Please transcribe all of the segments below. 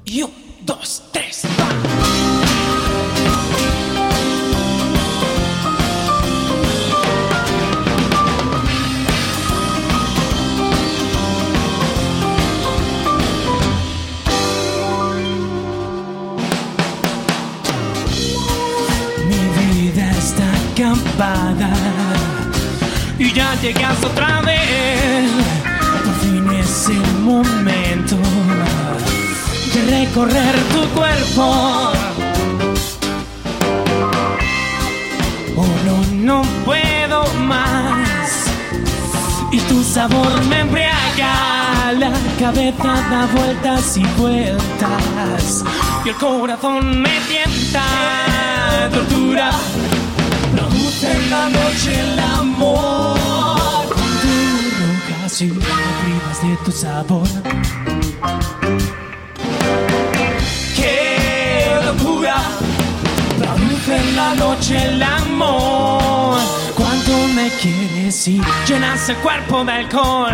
Y 1, 2, 3, Mi vida está acabada y ya llegas otra vez. Por fin es el momento de recorrer tu cuerpo. Oh, no puedo más. Y tu sabor me embriaga. La cabeza da vueltas y vueltas y el corazón me tienta. Tortura produce en la noche el amor. Tú rojas y me privas de tu sabor. ¡Qué locura! Produce en la noche el amor. Cuánto me quieres y llenas el cuerpo de alcohol.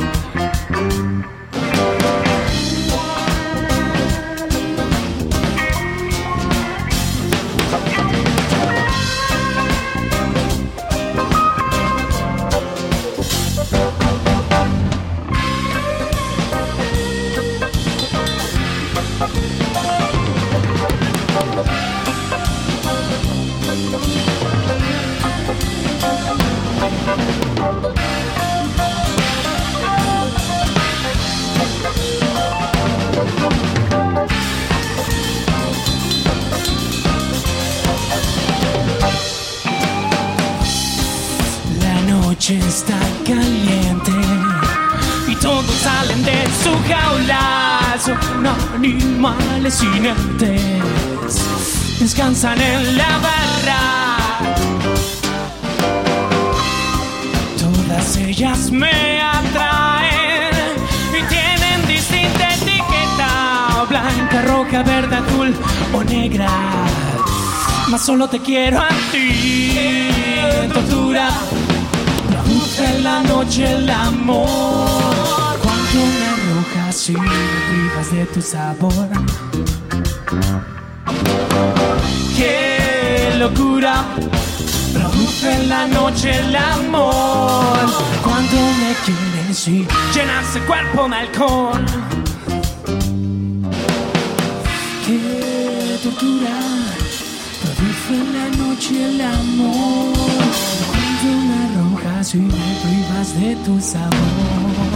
La noche está caliente y todos salen de su jaula. Son animales inertes, descansan en la barra. Todas ellas me atraen y tienen distinta etiqueta: blanca, roja, verde, azul o negra. Mas solo te quiero a ti. Tortura produce en la noche el amor. Cuando me arrojas y me privas de tu sabor. ¡Qué locura! Produce en la noche el amor. Cuando me quieres y llenas el cuerpo de alcohol. ¡Qué tortura! Produce en la noche el amor. Cuando me arrojas y me privas de tu sabor.